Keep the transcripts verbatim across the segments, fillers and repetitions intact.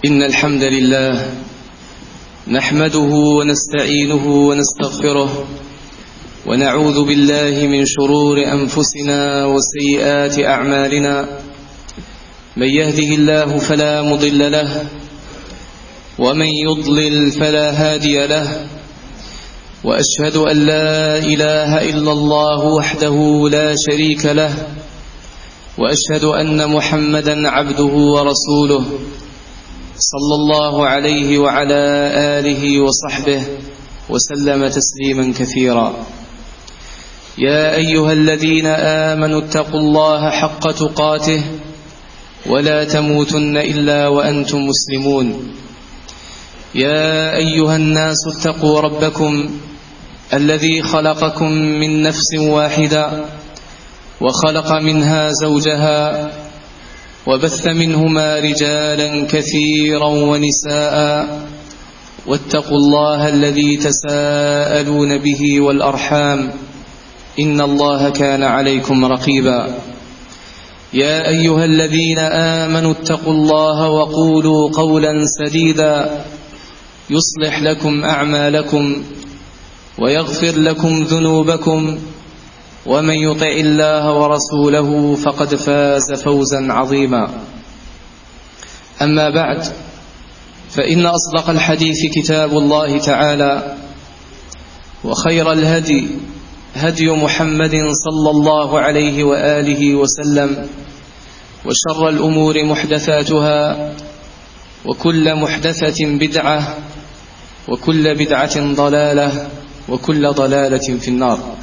إن الحمد لله نحمده ونستعينه ونستغفره ونعوذ بالله من شرور أنفسنا وسيئات أعمالنا. من يهده الله فلا مضل له ومن يضلل فلا هادي له، وأشهد أن لا إله إلا الله وحده لا شريك له، وأشهد أن محمدا عبده ورسوله صلى الله عليه وعلى آله وصحبه وسلم تسليما كثيرا. يا أيها الذين آمنوا اتقوا الله حق تقاته ولا تموتن إلا وأنتم مسلمون. يا أيها الناس اتقوا ربكم الذي خلقكم من نفس واحدة وخلق منها زوجها وبث منهما رجالا كثيرا ونساء، واتقوا الله الذي تساءلون به والأرحام إن الله كان عليكم رقيبا. يا أيها الذين آمنوا اتقوا الله وقولوا قولا سديدا يصلح لكم أعمالكم ويغفر لكم ذنوبكم، ومن يطع الله ورسوله فقد فاز فوزا عظيما. أما بعد، فإن أصدق الحديث كتاب الله تعالى، وخير الهدي هدي محمد صلى الله عليه وآله وسلم، وشر الأمور محدثاتها، وكل محدثة بدعة، وكل بدعة ضلالة، وكل ضلالة في النار.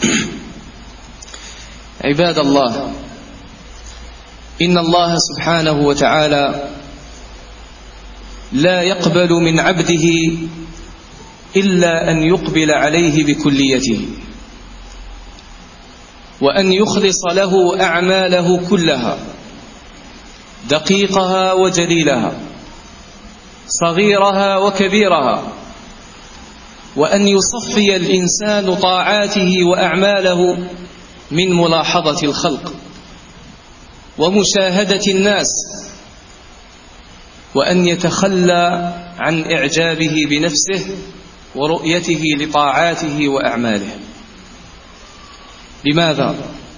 عباد الله، إن الله سبحانه وتعالى لا يقبل من عبده إلا أن يقبل عليه بكليته، وأن يخلص له أعماله كلها، دقيقها وجليلها، صغيرها وكبيرها، وأن يصفي الإنسان طاعاته وأعماله من ملاحظة الخلق ومشاهدة الناس، وأن يتخلى عن إعجابه بنفسه ورؤيته لطاعاته وأعماله. لماذا؟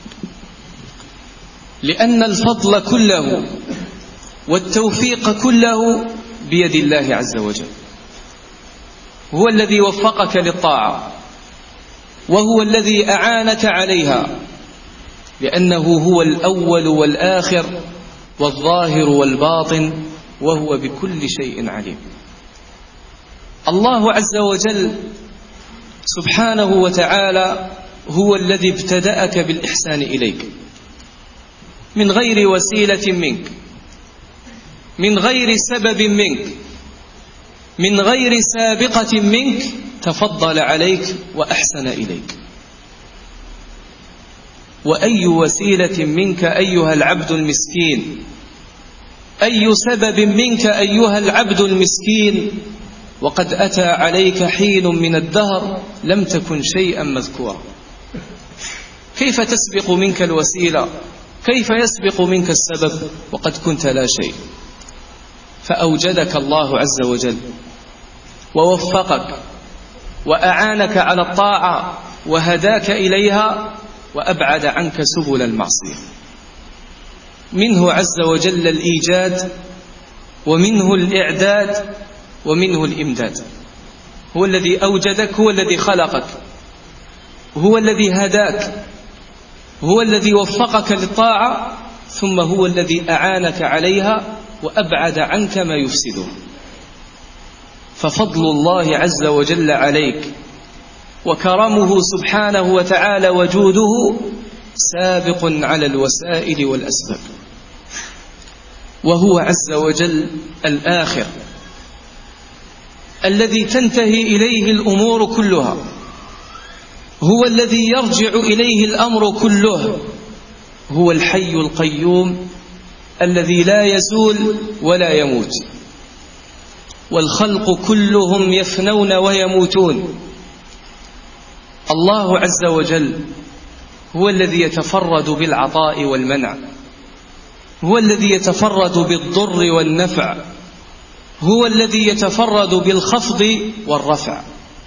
لأن الفضل كله والتوفيق كله بيد الله عز وجل، هو الذي وفقك للطاعة، وهو الذي أعانك عليها، لأنه هو الأول والآخر والظاهر والباطن، وهو بكل شيء عليم. الله عز وجل سبحانه وتعالى هو الذي ابتدأك بالإحسان إليك من غير وسيلة منك، من غير سبب منك، من غير سابقة منك، تفضل عليك وأحسن إليك. وأي وسيلة منك أيها العبد المسكين، أي سبب منك أيها العبد المسكين، وقد أتى عليك حين من الدهر لم تكن شيئا مذكورا. كيف تسبق منك الوسيلة؟ كيف يسبق منك السبب وقد كنت لا شيء؟ فأوجدك الله عز وجل ووفقك وأعانك على الطاعة وهداك إليها، وأبعد عنك سبل المعصية. منه عز وجل الإيجاد، ومنه الإعداد، ومنه الإمداد. هو الذي أوجدك، هو الذي خلقك، هو الذي هداك، هو الذي وفقك للطاعة، ثم هو الذي أعانك عليها وأبعد عنك ما يفسده. ففضل الله عز وجل عليك وكرمه سبحانه وتعالى وجوده سابق على الوسائل والأسباب، وهو عز وجل الآخر الذي تنتهي إليه الأمور كلها، هو الذي يرجع إليه الأمر كله، هو الحي القيوم الذي لا يزول ولا يموت، والخلق كلهم يفنون ويموتون. الله عز وجل هو الذي يتفرد بالعطاء والمنع، هو الذي يتفرد بالضر والنفع، هو الذي يتفرد بالخفض والرفع،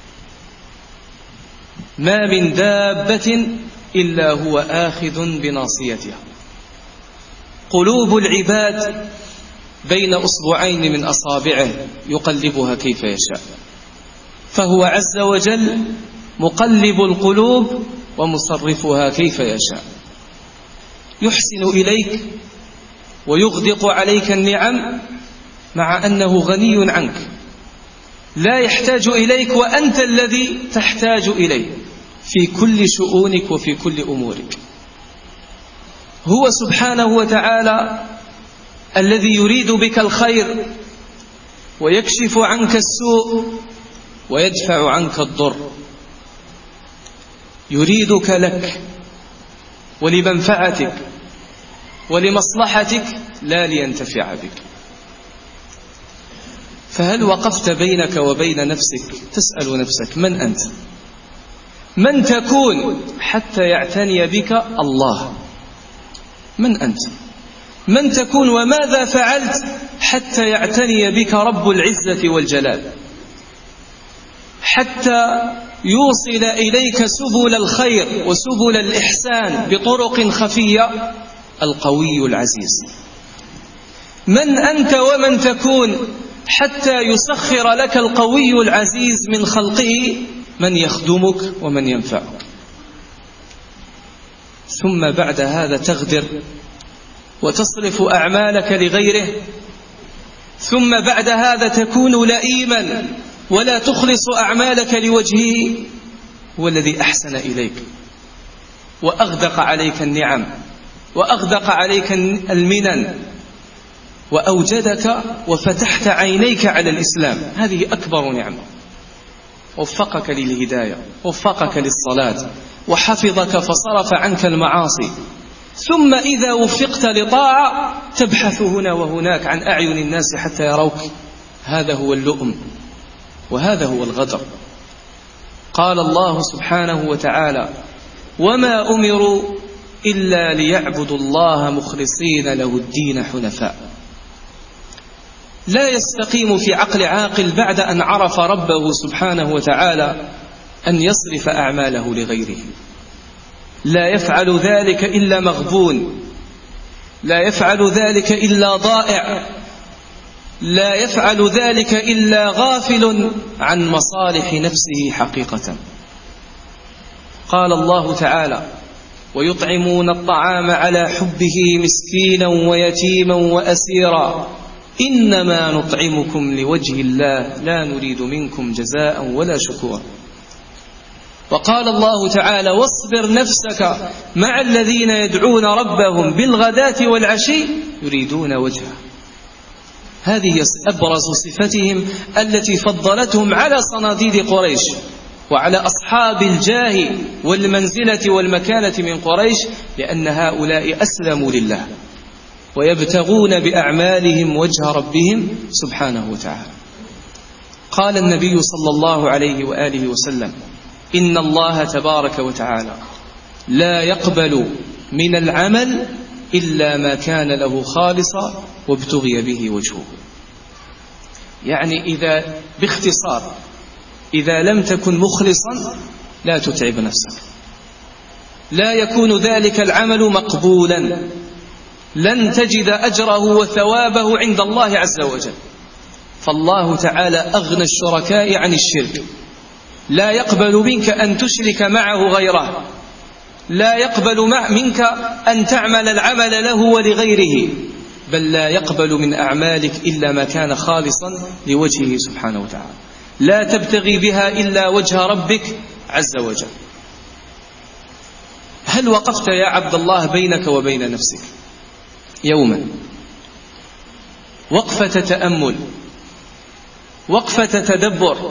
ما من دابة إلا هو آخذ بناصيتها. قلوب العباد بين أصبعين من أصابعه يقلبها كيف يشاء، فهو عز وجل مقلب القلوب ومصرفها كيف يشاء. يحسن إليك ويغدق عليك النعم مع أنه غني عنك، لا يحتاج إليك وأنت الذي تحتاج إليه في كل شؤونك وفي كل أمورك. هو سبحانه وتعالى الذي يريد بك الخير ويكشف عنك السوء ويدفع عنك الضر، يريدك لك ولمنفعتك ولمصلحتك لا لينتفع بك. فهل وقفت بينك وبين نفسك تسأل نفسك من أنت؟ من تكون حتى يعتني بك الله؟ من أنت؟ من تكون وماذا فعلت حتى يعتني بك رب العزة والجلال، حتى يوصل إليك سبل الخير وسبل الإحسان بطرق خفية القوي العزيز؟ من أنت ومن تكون حتى يسخر لك القوي العزيز من خلقه من يخدمك ومن ينفعك؟ ثم بعد هذا تغدر وتصرف أعمالك لغيره، ثم بعد هذا تكون لئيما ولا تخلص أعمالك لوجهه. هو الذي أحسن إليك وأغدق عليك النعم وأغدق عليك المنن وأوجدك وفتحت عينيك على الإسلام، هذه أكبر نعمة. وفقك للهداية، وفقك للصلاة، وحفظك فصرف عنك المعاصي. ثم إذا وفقت لطاعة تبحث هنا وهناك عن أعين الناس حتى يروك. هذا هو اللؤم وهذا هو الغدر. قال الله سبحانه وتعالى: وما أمروا إلا ليعبدوا الله مخلصين له الدين حنفاء. لا يستقيم في عقل عاقل بعد أن عرف ربه سبحانه وتعالى أن يصرف أعماله لغيره. لا يفعل ذلك إلا مغبون، لا يفعل ذلك إلا ضائع، لا يفعل ذلك إلا غافل عن مصالح نفسه حقيقة. قال الله تعالى: ويطعمون الطعام على حبه مسكينا ويتيما وأسيرا إنما نطعمكم لوجه الله لا نريد منكم جزاء ولا شكورا. وقال الله تعالى: واصبر نفسك مع الذين يدعون ربهم بالغداة والعشي يريدون وجهه. هذه أبرز صفتهم التي فضلتهم على صناديد قريش وعلى أصحاب الجاه والمنزلة والمكانة من قريش، لأن هؤلاء أسلموا لله ويبتغون بأعمالهم وجه ربهم سبحانه وتعالى. قال النبي صلى الله عليه وآله وسلم: إن الله تبارك وتعالى لا يقبل من العمل إلا ما كان له خالصا وابتغي به وجهه. يعني إذا باختصار إذا لم تكن مخلصا لا تتعب نفسك، لا يكون ذلك العمل مقبولا، لن تجد أجره وثوابه عند الله عز وجل. فالله تعالى أغنى الشركاء عن الشرك، لا يقبل منك أن تشرك معه غيره، لا يقبل منك أن تعمل العمل له ولغيره، بل لا يقبل من أعمالك إلا ما كان خالصا لوجهه سبحانه وتعالى، لا تبتغي بها إلا وجه ربك عز وجل. هل وقفت يا عبد الله بينك وبين نفسك يوما وقفة تأمل، وقفة تدبر،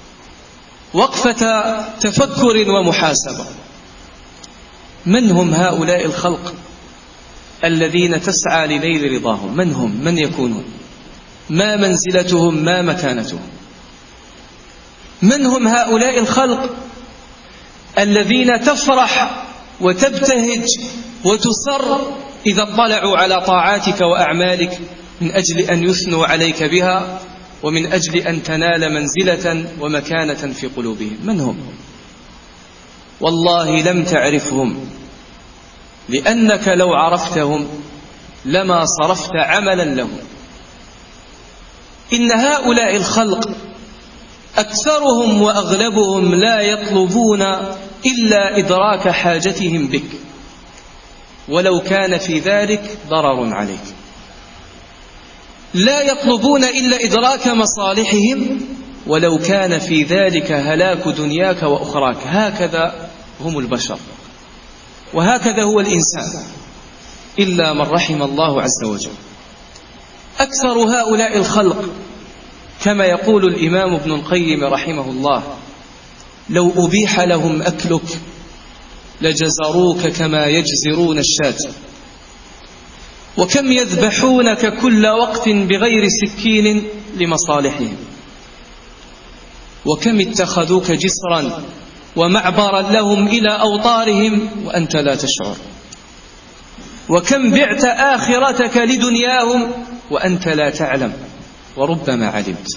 وقفة تفكر ومحاسبة؟ من هم هؤلاء الخلق الذين تسعى لنيل رضاهم؟ من هم؟ من يكونون؟ ما منزلتهم؟ ما مكانتهم؟ من هم هؤلاء الخلق الذين تفرح وتبتهج وتسر إذا اطلعوا على طاعاتك وأعمالك من أجل أن يثنوا عليك بها ومن أجل أن تنال منزلة ومكانة في قلوبهم. من هم؟ والله لم تعرفهم، لأنك لو عرفتهم لما صرفت عملا لهم. إن هؤلاء الخلق أكثرهم وأغلبهم لا يطلبون إلا إدراك حاجتهم بك، ولو كان في ذلك ضرر عليك. لا يطلبون إلا إدراك مصالحهم، ولو كان في ذلك هلاك دنياك وأخراك. هكذا هم البشر، وهكذا هو الإنسان، إلا من رحم الله عز وجل. أكثر هؤلاء الخلق كما يقول الإمام ابن القيم رحمه الله: لو أبيح لهم أكلك لجزروك كما يجزرون الشاة، وكم يذبحونك كل وقت بغير سكين لمصالحهم، وكم اتخذوك جسرا ومعبرا لهم إلى أوطارهم وأنت لا تشعر، وكم بعت آخرتك لدنياهم وأنت لا تعلم وربما علمت.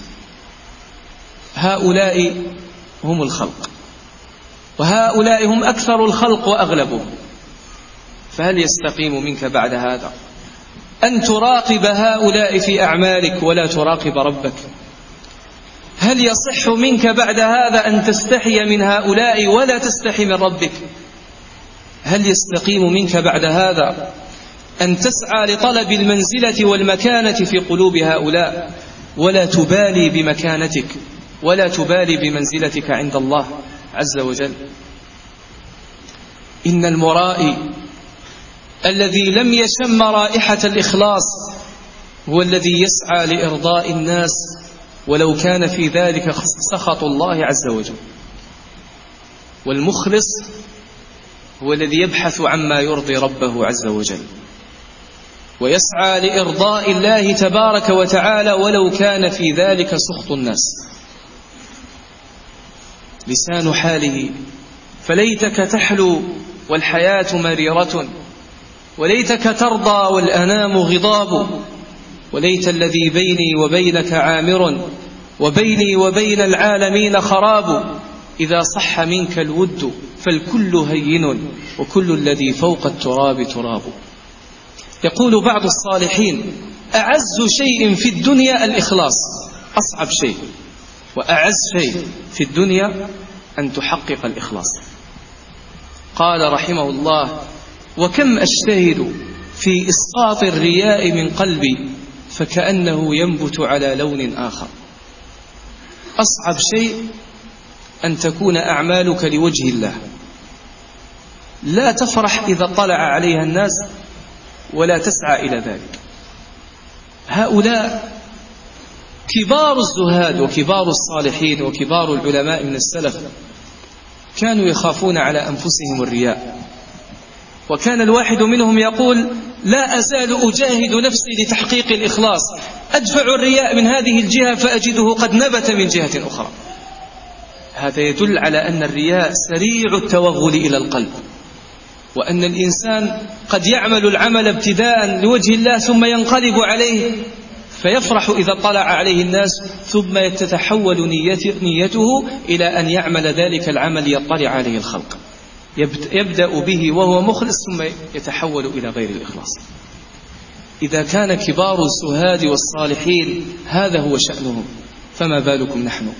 هؤلاء هم الخلق، وهؤلاء هم أكثر الخلق وأغلبهم. فهل يستقيم منك بعد هذا أن تراقب هؤلاء في أعمالك ولا تراقب ربك؟ هل يصح منك بعد هذا أن تستحي من هؤلاء ولا تستحي من ربك؟ هل يستقيم منك بعد هذا أن تسعى لطلب المنزلة والمكانة في قلوب هؤلاء ولا تبالي بمكانتك ولا تبالي بمنزلتك عند الله عز وجل؟ إن المرائي الذي لم يشم رائحة الإخلاص هو الذي يسعى لإرضاء الناس ولو كان في ذلك سخط الله عز وجل. والمخلص هو الذي يبحث عما يرضي ربه عز وجل ويسعى لإرضاء الله تبارك وتعالى ولو كان في ذلك سخط الناس. لسان حاله: فليتك تحلو والحياة مريرة، وليتك ترضى والأنام غضاب، وليت الذي بيني وبينك عامر، وبيني وبين العالمين خراب. إذا صح منك الود فالكل هين، وكل الذي فوق التراب تراب. يقول بعض الصالحين: أعز شيء في الدنيا الإخلاص. أصعب شيء وأعز شيء في الدنيا أن تحقق الإخلاص. قال رحمه الله: وكم أجتهد في إسقاط الرياء من قلبي فكأنه ينبت على لون آخر. أصعب شيء أن تكون أعمالك لوجه الله، لا تفرح إذا طلع عليها الناس ولا تسعى إلى ذلك. هؤلاء كبار الزهاد وكبار الصالحين وكبار العلماء من السلف كانوا يخافون على أنفسهم الرياء، وكان الواحد منهم يقول: لا أزال أجاهد نفسي لتحقيق الإخلاص، أدفع الرياء من هذه الجهة فأجده قد نبت من جهة أخرى. هذا يدل على أن الرياء سريع التوغل إلى القلب، وأن الإنسان قد يعمل العمل ابتداء لوجه الله ثم ينقلب عليه فيفرح إذا طلع عليه الناس، ثم تتحول نيته إلى أن يعمل ذلك العمل يطلع عليه الخلق. يبدأ به وهو مخلص ثم يتحول إلى غير الإخلاص. إذا كان كبار الزهاد والصالحين هذا هو شأنهم، فما بالكم نحن؟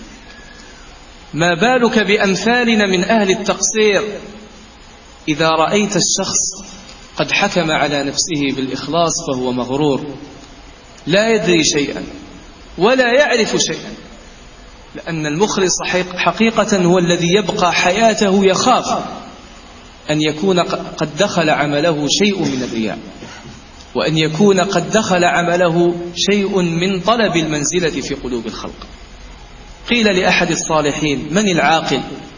ما بالك بأمثالنا من أهل التقصير؟ إذا رأيت الشخص قد حكم على نفسه بالإخلاص فهو مغرور، لا يدري شيئا ولا يعرف شيئا، لأن المخلص حقيقة هو الذي يبقى حياته يخاف أن يكون قد دخل عمله شيء من الرياء، وأن يكون قد دخل عمله شيء من طلب المنزلة في قلوب الخلق. قيل لأحد الصالحين: من العاقل؟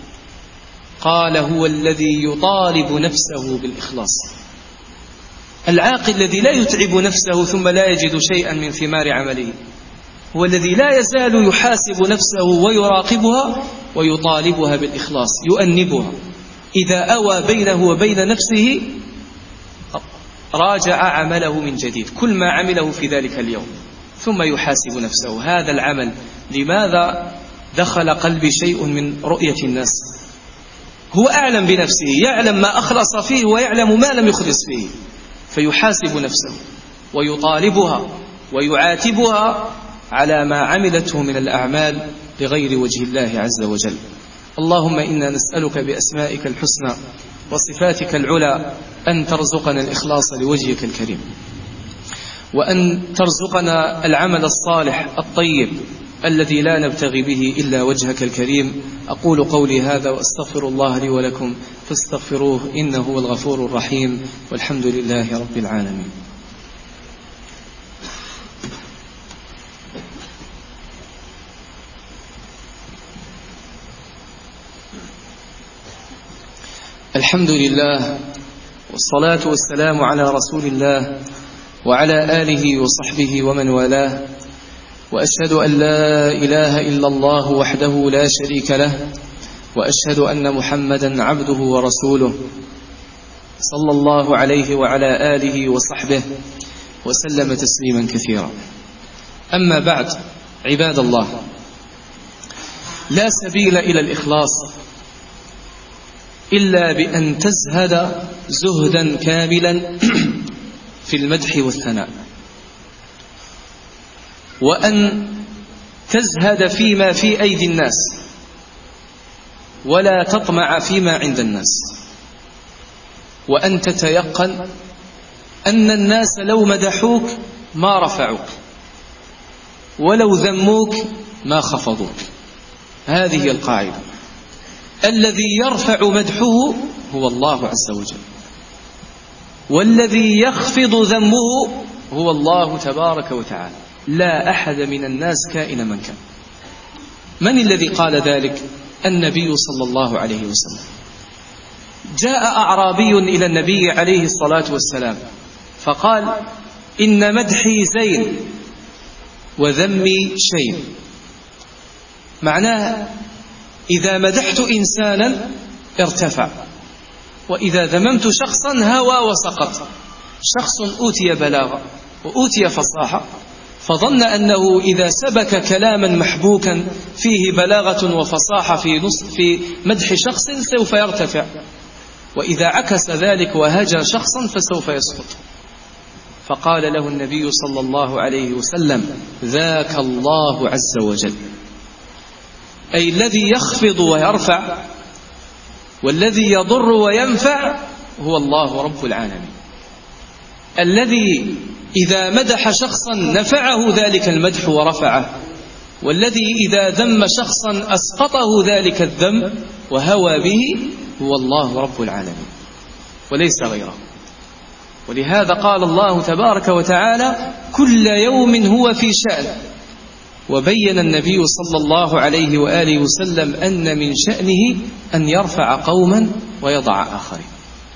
قال: هو الذي يطالب نفسه بالإخلاص. العاقل الذي لا يتعب نفسه ثم لا يجد شيئا من ثمار عمله، هو الذي لا يزال يحاسب نفسه ويراقبها ويطالبها بالإخلاص، يؤنبها. إذا أوى بينه وبين نفسه راجع عمله من جديد، كل ما عمله في ذلك اليوم، ثم يحاسب نفسه: هذا العمل لماذا دخل قلبي شيء من رؤية الناس؟ هو أعلم بنفسه، يعلم ما أخلص فيه ويعلم ما لم يخلص فيه، فيحاسب نفسه ويطالبها ويعاتبها على ما عملته من الأعمال لغير وجه الله عز وجل. اللهم إنا نسألك بأسمائك الحسنى وصفاتك العلى أن ترزقنا الإخلاص لوجهك الكريم، وأن ترزقنا العمل الصالح الطيب الذي لا نبتغي به إلا وجهك الكريم. أقول قولي هذا وأستغفر الله لي ولكم فاستغفروه إنه هو الغفور الرحيم، والحمد لله رب العالمين. الحمد لله والصلاة والسلام على رسول الله وعلى آله وصحبه ومن والاه، وأشهد أن لا إله إلا الله وحده لا شريك له، وأشهد أن محمدا عبده ورسوله صلى الله عليه وعلى آله وصحبه وسلم تسليما كثيرا. أما بعد، عباد الله، لا سبيل إلى الإخلاص إلا بأن تزهد زهدا كاملا في المدح والثناء، وأن تزهد فيما في أيدي الناس ولا تطمع فيما عند الناس، وأن تتيقن أن الناس لو مدحوك ما رفعوك، ولو ذموك ما خفضوك. هذه هي القاعدة. الذي يرفع مدحه هو الله عز وجل، والذي يخفض ذمه هو الله تبارك وتعالى، لا أحد من الناس كائن من كان. من الذي قال ذلك؟ النبي صلى الله عليه وسلم. جاء أعرابي إلى النبي عليه الصلاة والسلام فقال: إن مدحي زين وذمي شين. معناها إذا مدحت إنسانا ارتفع، وإذا ذممت شخصا هوى وسقط. شخص أوتي بلاغة وأوتي فصاحة، فظن أنه إذا سبك كلاما محبوكا فيه بلاغة وفصاحة في, نص في مدح شخص سوف يرتفع، وإذا عكس ذلك وهجر شخصا فسوف يسقط. فقال له النبي صلى الله عليه وسلم: ذاك الله عز وجل، أي الذي يخفض ويرفع والذي يضر وينفع هو الله رب العالمين، الذي إذا مدح شخصا نفعه ذلك المدح ورفعه، والذي إذا ذم شخصا أسقطه ذلك الذم وهوى به هو الله رب العالمين وليس غيره. ولهذا قال الله تبارك وتعالى: كل يوم هو في شأن. وبين النبي صلى الله عليه وآله وسلم أن من شأنه أن يرفع قوما ويضع آخرين.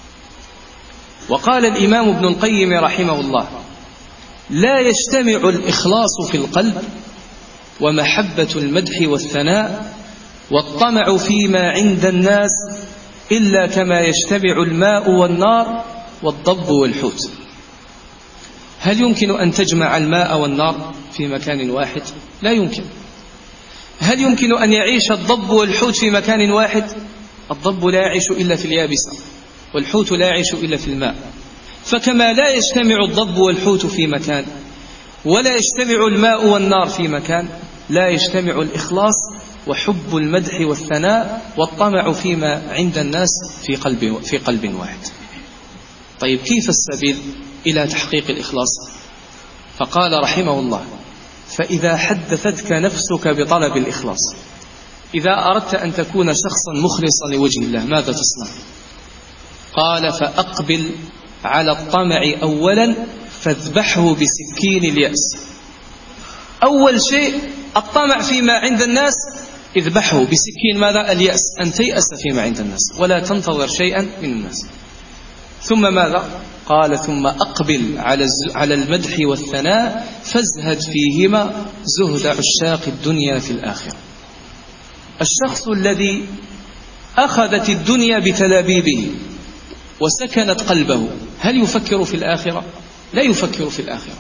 وقال الإمام ابن القيم رحمه الله: لا يجتمع الإخلاص في القلب ومحبة المدح والثناء والطمع فيما عند الناس إلا كما يجتمع الماء والنار والضب والحوت. هل يمكن أن تجمع الماء والنار في مكان واحد؟ لا يمكن. هل يمكن أن يعيش الضب والحوت في مكان واحد؟ الضب لا يعيش إلا في اليابسة، والحوت لا يعيش إلا في الماء. فكما لا يجتمع الضب والحوت في مكان ولا يجتمع الماء والنار في مكان، لا يجتمع الإخلاص وحب المدح والثناء والطمع فيما عند الناس في قلب, في قلب واحد. طيب، كيف السبيل إلى تحقيق الإخلاص؟ فقال رحمه الله: فإذا حدثتك نفسك بطلب الإخلاص، إذا أردت أن تكون شخصا مخلصا لوجه الله ماذا تصنع؟ قال: فأقبل على الطمع أولا فاذبحه بسكين اليأس. أول شيء الطمع فيما عند الناس اذبحه بسكين ماذا؟ اليأس، أن تيأس فيما عند الناس ولا تنتظر شيئا من الناس. ثم ماذا؟ قال: ثم أقبل على المدح والثناء فازهد فيهما زهد عشاق الدنيا في الآخرة. الشخص الذي أخذت الدنيا بتلابيبه وسكنت قلبه هل يفكر في الآخرة؟ لا يفكر في الآخرة.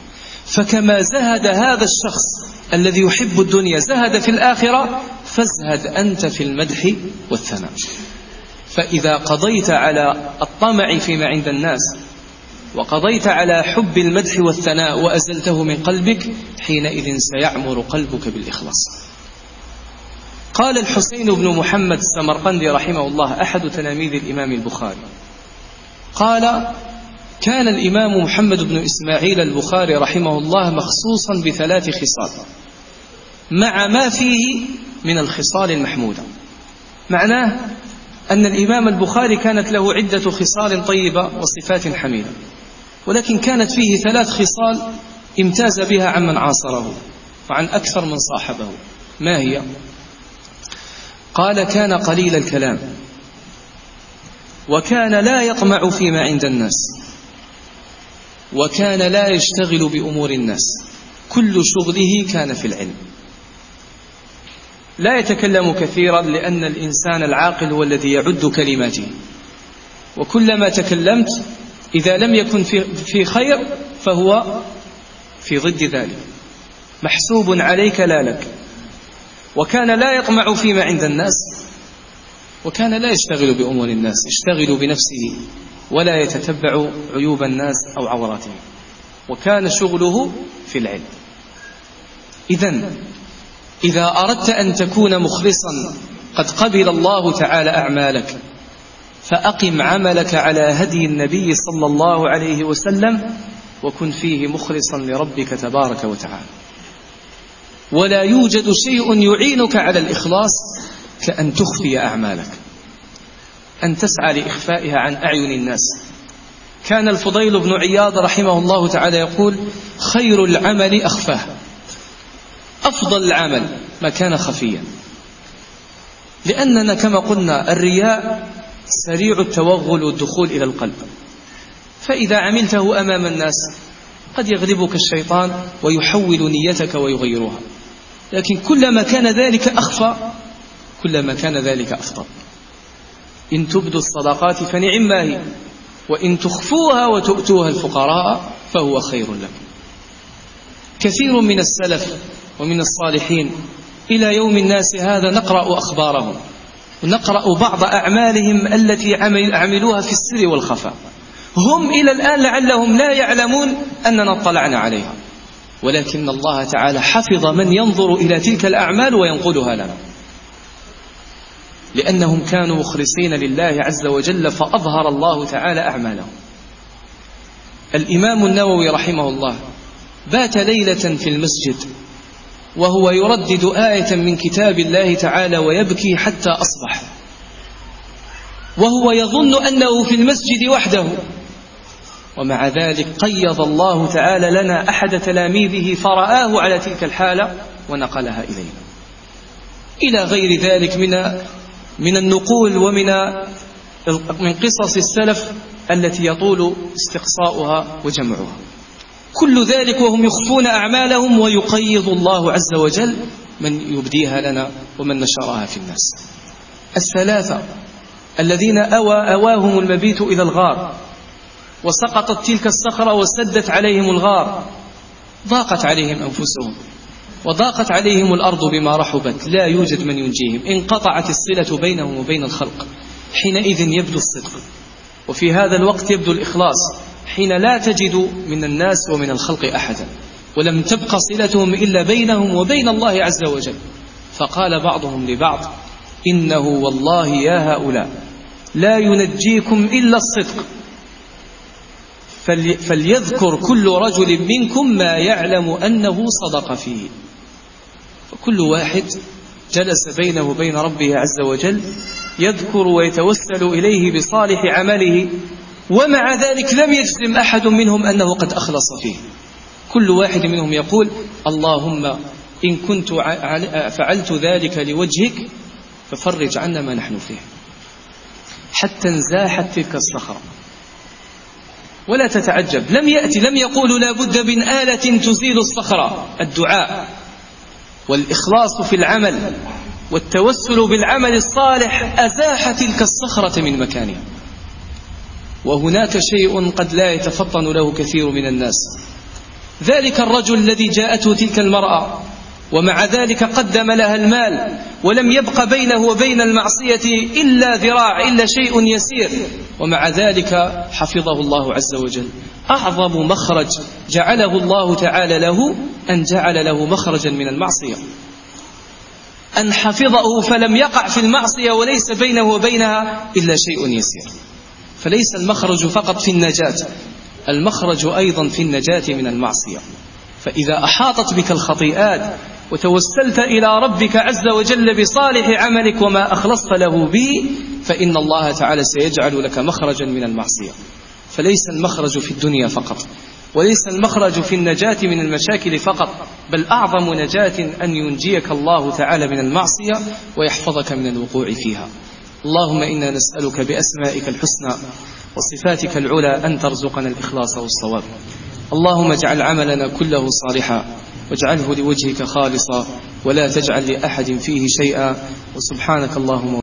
فكما زهد هذا الشخص الذي يحب الدنيا زهد في الآخرة، فازهد أنت في المدح والثناء. فإذا قضيت على الطمع فيما عند الناس وقضيت على حب المدح والثناء وأزلته من قلبك، حينئذ سيعمر قلبك بالإخلاص. قال الحسين بن محمد السمرقندي رحمه الله أحد تلاميذ الإمام البخاري، قال: كان الإمام محمد بن إسماعيل البخاري رحمه الله مخصوصا بثلاث خصال مع ما فيه من الخصال المحمودة. معناه أن الإمام البخاري كانت له عدة خصال طيبة وصفات حميدة، ولكن كانت فيه ثلاث خصال امتاز بها عمن عاصره وعن أكثر من صاحبه. ما هي؟ قال: كان قليل الكلام، وكان لا يطمع فيما عند الناس، وكان لا يشتغل بأمور الناس، كل شغله كان في العلم. لا يتكلم كثيرا لأن الإنسان العاقل هو الذي يعد كلماته، وكلما تكلمت إذا لم يكن في خير فهو في ضد ذلك، محسوب عليك لا لك. وكان لا يطمع فيما عند الناس، وكان لا يشتغل بأمور الناس، يشتغل بنفسه ولا يتتبع عيوب الناس أو عوراتهم، وكان شغله في العلم. إذن إذا أردت أن تكون مخلصا قد قبل الله تعالى أعمالك، فأقم عملك على هدي النبي صلى الله عليه وسلم، وكن فيه مخلصا لربك تبارك وتعالى. ولا يوجد شيء يعينك على الإخلاص كأن تخفي أعمالك، أن تسعى لإخفائها عن أعين الناس. كان الفضيل بن عياض رحمه الله تعالى يقول: خير العمل أخفاه، أفضل العمل ما كان خفيا، لأننا كما قلنا الرياء سريع التوغل والدخول إلى القلب، فإذا عملته أمام الناس قد يغلبك الشيطان ويحول نيتك ويغيرها، لكن كلما كان ذلك أخفى كلما كان ذلك أفضل. إن تبدوا الصدقات فنعم ما هي، وإن تخفوها وتؤتوها الفقراء فهو خير لكم. كثير من السلف ومن الصالحين إلى يوم الناس هذا نقرأ أخبارهم ونقرأ بعض أعمالهم التي عملوها في السر والخفاء، هم إلى الآن لعلهم لا يعلمون أننا اطلعنا عليها، ولكن الله تعالى حفظ من ينظر إلى تلك الأعمال وينقلها لنا، لأنهم كانوا مخلصين لله عز وجل فأظهر الله تعالى أعمالهم. الإمام النووي رحمه الله بات ليلة في المسجد وهو يردد آية من كتاب الله تعالى ويبكي حتى أصبح، وهو يظن أنه في المسجد وحده، ومع ذلك قيض الله تعالى لنا أحد تلاميذه فرآه على تلك الحالة ونقلها إلينا، إلى غير ذلك من من النقول ومن من قصص السلف التي يطول استقصاؤها وجمعها. كل ذلك وهم يخفون أعمالهم، ويقيض الله عز وجل من يبديها لنا ومن نشرها في الناس. الثلاثة الذين أوى أواهم المبيت إلى الغار، وسقطت تلك الصخرة وسدت عليهم الغار، ضاقت عليهم أنفسهم وضاقت عليهم الأرض بما رحبت، لا يوجد من ينجيهم، انقطعت الصلة بينهم وبين الخلق. حينئذ يبدو الصدق، وفي هذا الوقت يبدو الإخلاص، حين لا تجد من الناس ومن الخلق أحدا، ولم تبق صلتهم إلا بينهم وبين الله عز وجل. فقال بعضهم لبعض: إنه والله يا هؤلاء لا ينجيكم إلا الصدق، فليذكر كل رجل منكم ما يعلم أنه صدق فيه. فكل واحد جلس بينه وبين ربه عز وجل يذكر ويتوسل إليه بصالح عمله، ومع ذلك لم يجزم أحد منهم أنه قد أخلص فيه. كل واحد منهم يقول: اللهم إن كنت فعلت ذلك لوجهك ففرج عنا ما نحن فيه، حتى انزاحت تلك الصخرة. ولا تتعجب، لم يأتي لم يقولوا لا بد من آلة تزيل الصخرة. الدعاء والإخلاص في العمل والتوسل بالعمل الصالح أزاح تلك الصخرة من مكانها. وهناك شيء قد لا يتفطن له كثير من الناس، ذلك الرجل الذي جاءته تلك المرأة ومع ذلك قدم لها المال ولم يبق بينه وبين المعصية إلا ذراع، إلا شيء يسير، ومع ذلك حفظه الله عز وجل. أعظم مخرج جعله الله تعالى له أن جعل له مخرجا من المعصية، أن حفظه فلم يقع في المعصية وليس بينه وبينها إلا شيء يسير. فليس المخرج فقط في النجاة، المخرج أيضا في النجاة من المعصية. فإذا أحاطت بك الخطيئات وتوسلت إلى ربك عز وجل بصالح عملك وما أخلصت له به، فإن الله تعالى سيجعل لك مخرجا من المعصية. فليس المخرج في الدنيا فقط، وليس المخرج في النجاة من المشاكل فقط، بل أعظم نجاة أن ينجيك الله تعالى من المعصية ويحفظك من الوقوع فيها. اللهم إنا نسألك بأسمائك الحسنى وصفاتك العلى أن ترزقنا الإخلاص والصواب. اللهم اجعل عملنا كله صالحا واجعله لوجهك خالصا ولا تجعل لأحد فيه شيئا. وسبحانك اللهم